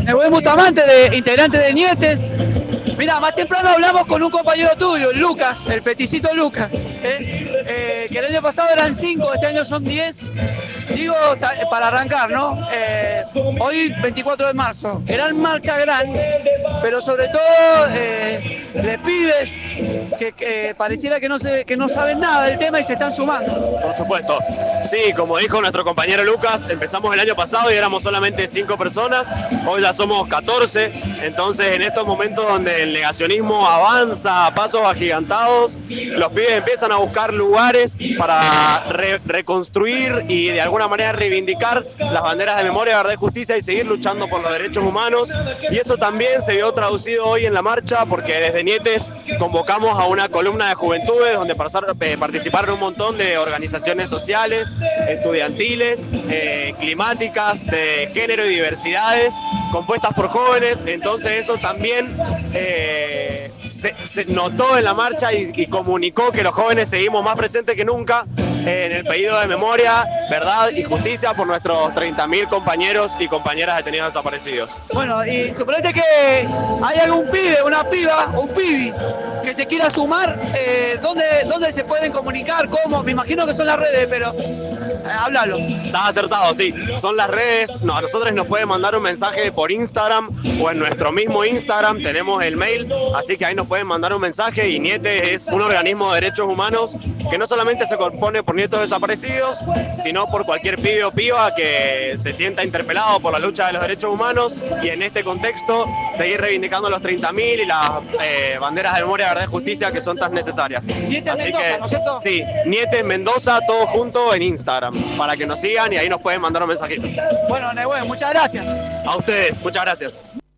Nehuen Bustamante, integrante de Nietes. Mira, más temprano hablamos con un compañero tuyo, Lucas, el peticito Lucas, que el año pasado eran 5, este año son 10. Digo, para arrancar, ¿no? Hoy, 24 de marzo, gran marcha grande, pero sobre todo de pibes que pareciera que no saben nada del tema y se están sumando. Por supuesto. Sí, como dijo nuestro compañero Lucas, empezamos el año pasado y éramos solamente 5 personas, hoy ya somos 14, entonces en estos momentos donde el negacionismo avanza a pasos agigantados, los pibes empiezan a buscar lugares para reconstruir y de alguna manera reivindicar las banderas de memoria, verdad y justicia y seguir luchando por los derechos humanos, y eso también se vio traducido hoy en la marcha porque desde Nietes convocamos a una columna de juventudes donde participaron un montón de organizaciones sociales, estudiantiles, climáticas, de género y diversidades, compuestas por jóvenes, entonces eso también se notó en la marcha y comunicó que los jóvenes seguimos más presentes que nunca en el pedido de memoria, verdad y justicia por nuestros 30.000 compañeros y compañeras detenidos desaparecidos. Bueno, y suponete que hay algún pibe, una piba, un pibi que se quiera sumar, ¿dónde se pueden comunicar? ¿Cómo? Me imagino que son las redes, pero háblalo. Estás acertado, sí. Son las redes. No, a nosotros nos pueden mandar un mensaje por Instagram o en nuestro mismo Instagram tenemos el mail, así que ahí nos pueden mandar un mensaje. Y Nietes es un organismo de derechos humanos que no solamente se compone por nietos desaparecidos, sino por cualquier pibe o piba que se sienta interpelado por la lucha de los derechos humanos y en este contexto seguir reivindicando los 30.000 y las banderas de memoria, verdad y justicia que son tan necesarias. Nietes así Mendoza, que, ¿no es cierto? Sí, Nietes Mendoza, todo junto en Instagram, para que nos sigan y ahí nos pueden mandar un mensajito. Bueno, Nehuen, muchas gracias. A ustedes, muchas gracias.